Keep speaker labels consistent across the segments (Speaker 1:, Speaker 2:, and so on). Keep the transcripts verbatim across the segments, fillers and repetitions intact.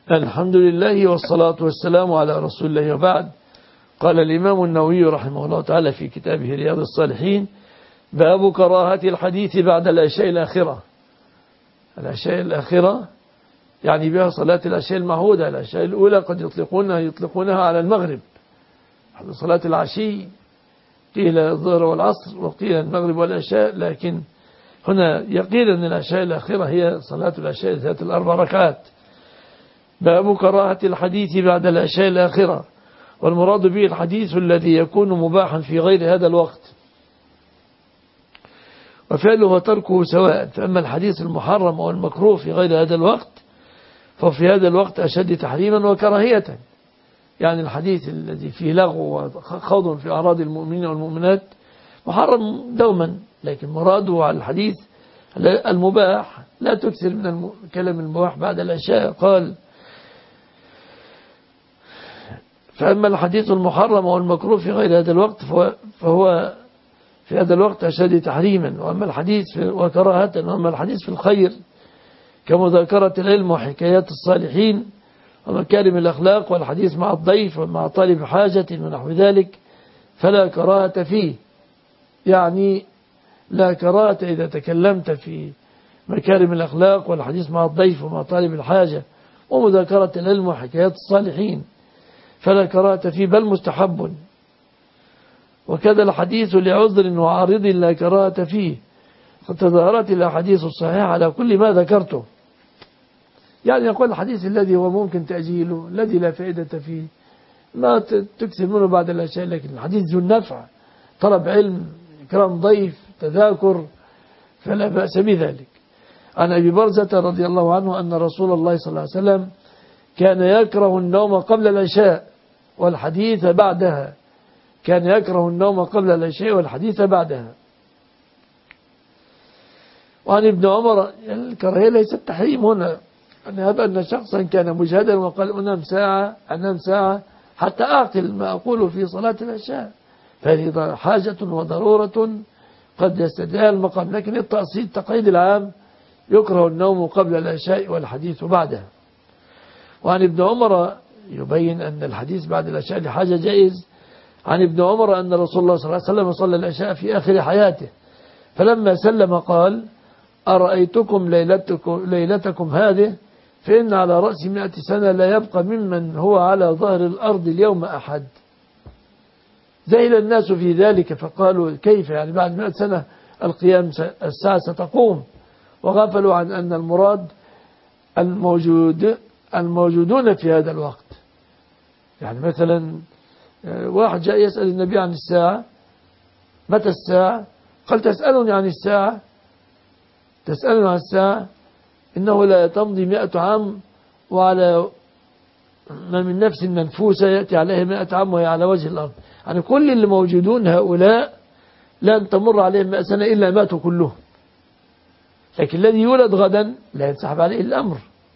Speaker 1: الحمد لله والصلاة والسلام على رسول الله وبعد. قال الإمام النووي رحمه الله تعالى في كتابه رياض الصالحين: باب كراهة الحديث بعد العشاء الآخرة. العشاء الآخرة يعني بها صلاة العشاء المعهودة. العشاء الأولى قد يطلقونها يطلقونها على المغرب، صلاة العشي قيل الظهر والعصر وقيل المغرب والعشاء، لكن هنا يقيل أن العشاء الآخرة هي صلاة العشاء ذات الأربع ركعات. باب كراهة الحديث بعد العشاء الآخرة، والمراد به الحديث الذي يكون مباحا في غير هذا الوقت، وفعله وتركه سواء. فأما الحديث المحرم أو المكروه في غير هذا الوقت ففي هذا الوقت أشد تحريما وكراهية. يعني الحديث الذي فيه لغو وخوض في أعراض المؤمنين والمؤمنات محرم دوما، لكن مراده على الحديث المباح لا تكثر من الكلام المباح بعد العشاء. قال: فأما الحديث المحرم والمكروه في غير هذا الوقت فهو في هذا الوقت أشد تحريما، وأما الحديث وكراهة، وأما الحديث في الخير كمذاكرة العلم وحكايات الصالحين ومكارم الأخلاق والحديث مع الضيف ومع طالب حاجة ونحو ذلك فلا كراهة فيه. يعني لا كراهة إذا تكلمت في مكارم الأخلاق والحديث مع الضيف ومع طالب الحاجة ومذاكرة العلم وحكايات الصالحين فلا كراهة فيه، بل مستحب. وكذا الحديث لعذر وعارض لا كراهة فيه، قد تظاهرت الأحاديث الصحيحة على كل ما ذكرته. يعني يقول الحديث الذي هو ممكن تأجيله، الذي لا فائدة فيه، ما تكثر منه بعد العشاء، لكن الحديث ذو النفع، طلب علم، إكرام ضيف، تذاكر، فلا بأس بذلك. عن أبي برزة رضي الله عنه أن رسول الله صلى الله عليه وسلم كان يكره النوم قبل العشاء والحديث بعدها. كان يكره النوم قبل العشاء والحديث بعدها. وعن ابن عمر، الكراهية ليست تحريم هنا، أن هذا أن شخصا كان مجهدا وقال أنام ساعة أنام ساعة حتى أعقل ما أقوله في صلاة العشاء، فهذه حاجة وضرورة قد يستدعيها المقام، لكن التأصيل التقييد العام يكره النوم قبل العشاء والحديث بعدها. وعن ابن عمر يبين أن الحديث بعد العشاء لحاجة جائز. عن ابن عمر أن رسول الله صلى الله عليه وسلم صلى العشاء في آخر حياته، فلما سلم قال: أرأيتكم ليلتكم, ليلتكم هذه فإن على رأس مئة سنة لا يبقى ممن هو على ظهر الأرض اليوم أحد. ذهل الناس في ذلك فقالوا: كيف يعني بعد مئة سنة القيام الساعة ستقوم؟ وغفلوا عن أن المراد الموجود الموجودون في هذا الوقت. يعني مثلا واحد جاء يسأل النبي عن الساعة: متى الساعة؟ قال: تسألني عن الساعة تسألني عن الساعة إنه لا تمضي مئة عام وعلى ما من نفس منفوسة يأتي عليها مئة عام وهي على وجه الأرض. يعني كل اللي موجودون هؤلاء لن تمر عليهم مئة سنة إلا ماتوا كلهم، لكن الذي يولد غدا لا ينسحب عليه الأمر.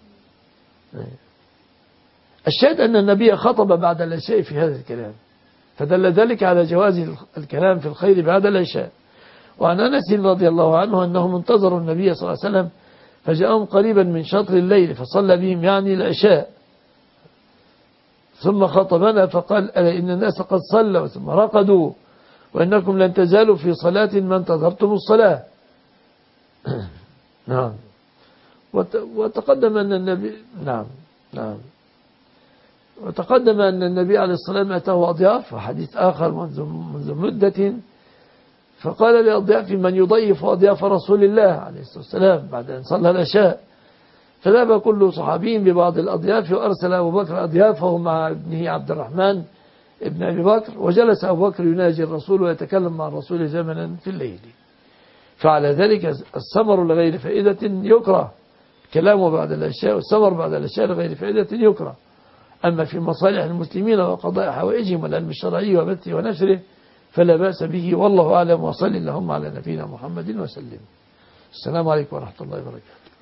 Speaker 1: الشاهد أن النبي خطب بعد العشاء في هذا الكلام، فدل ذلك على جواز الكلام في الخير بعد العشاء. وعن أنس رضي الله عنه أنهم انتظروا النبي صلى الله عليه وسلم فجاءهم قريبا من شطر الليل فصلى بهم يعني العشاء، ثم خطبنا فقال: ألا إن الناس قد صلوا ثم رقدوا وإنكم لن تزالوا في صلاة ما انتظرتم الصلاة. نعم. وتقدم أن النبي نعم نعم وتقدم أن النبي عليه الصلاة والسلام أتاه أضياف، وحديث آخر منذ منذ مدة، فقال لأضياف: من يضيف أضياف رسول الله عليه الصلاة والسلام بعد أن صلى العشاء؟ فذهب كل صحابي ببعض الأضياف، وأرسل أبو بكر أضيافه مع ابنه عبد الرحمن ابن أبي بكر، وجلس أبو بكر يناجي الرسول ويتكلم مع الرسول زمنا في الليل. فعلى ذلك السمر لغير فائدة يكره، كلامه بعد العشاء والسمر بعد العشاء لغير فائدة يكره. أما في مصالح المسلمين وقضاء حوائجهم والعلم الشرعي وبثه ونشره فلا بأس به، والله أعلم. وصل اللهم على نبينا محمد وسلم. السلام عليكم ورحمة الله وبركاته.